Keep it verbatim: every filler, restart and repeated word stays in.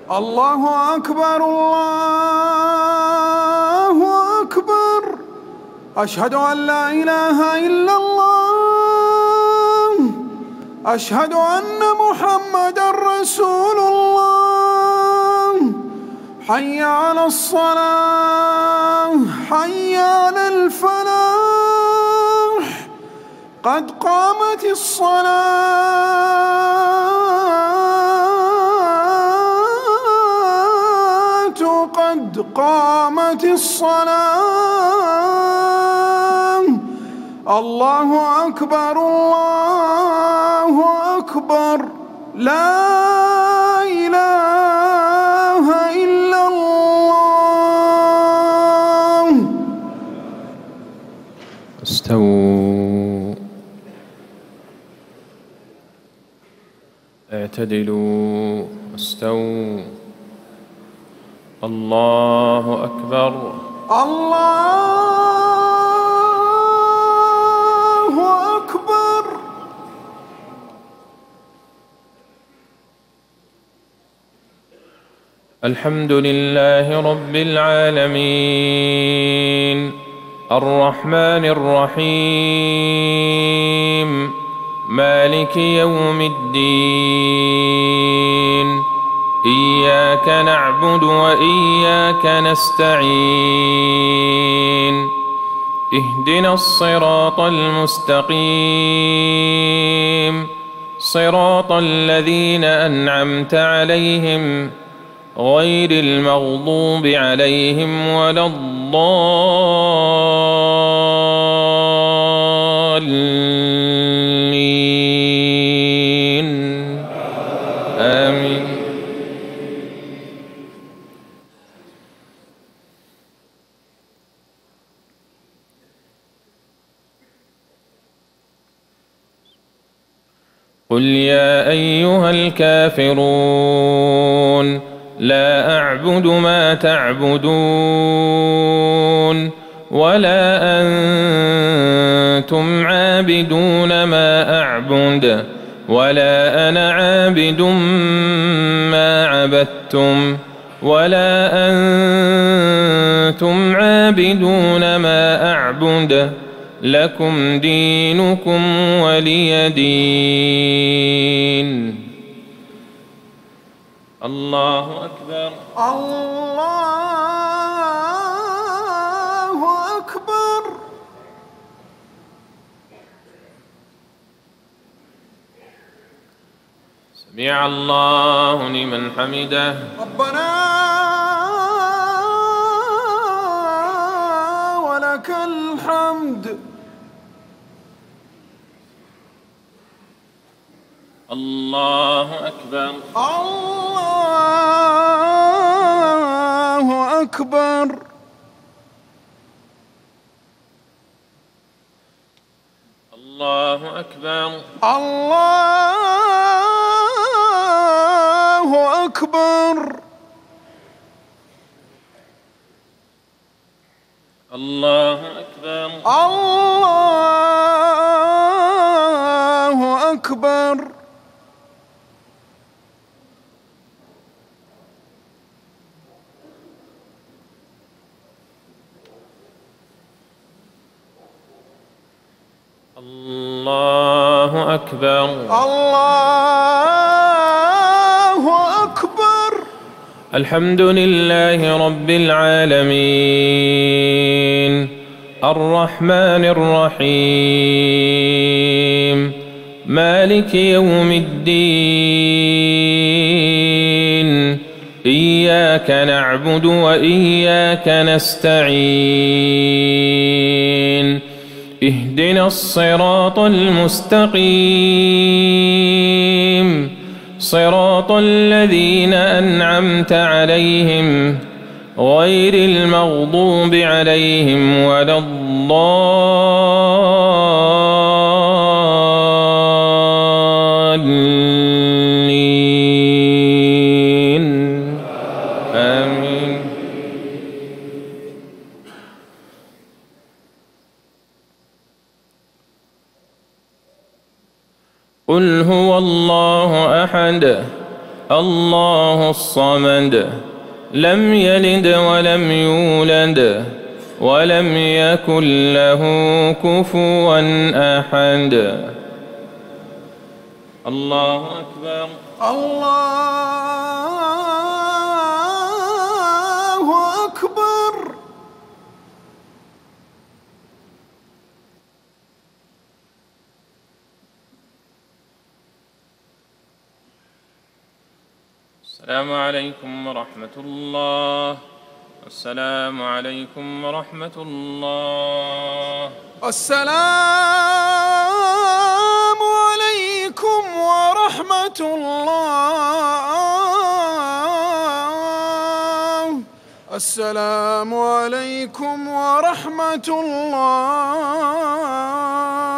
الله أكبر الله أكبر. أشهد أن لا إله إلا الله. أشهد أن محمدًا رسول الله. حي على الصلاة حي على الفلاح. قد قامت الصلاة قد قامت الصلاة. الله أكبر الله أكبر. لا إله إلا الله. استووا، اعتدلوا، استووا. الله أكبر الله أكبر. الحمد لله رب العالمين الرحمن الرحيم مالك يوم الدين. إياك نعبد وإياك نستعين. اهدنا الصراط المستقيم صراط الذين أنعمت عليهم غير المغضوب عليهم ولا الضالين. آمين. قل يا أيها الكافرون لا أعبد ما تعبدون ولا أنتم عابدون ما أعبد ولا أنا عابد ما عبدتم ولا أنتم عابدون ما أعبد. لكم دينكم ولي دين. الله أكبر الله أكبر. سمع الله لمن حمده. ربنا ولك الحمد. الله أكبر الله أكبر. الله أكبر الله أكبر. الله أكبر الله أكبر. الله أكبر الله أكبر. الحمد لله رب العالمين الرحمن الرحيم مالك يوم الدين. إياك نعبد وإياك نستعين. اهدنا الصراط المستقيم صراط الذين أنعمت عليهم غير المغضوب عليهم ولا الضالين. آمين. قل هو الله أحد الله الصمد لم يلد ولم يولد ولم يكن له كفوا أحد. الله أكبر. الله أكبر. السلام عليكم ورحمة الله. السلام عليكم ورحمة الله. السلام عليكم ورحمة الله. السلام عليكم ورحمة الله.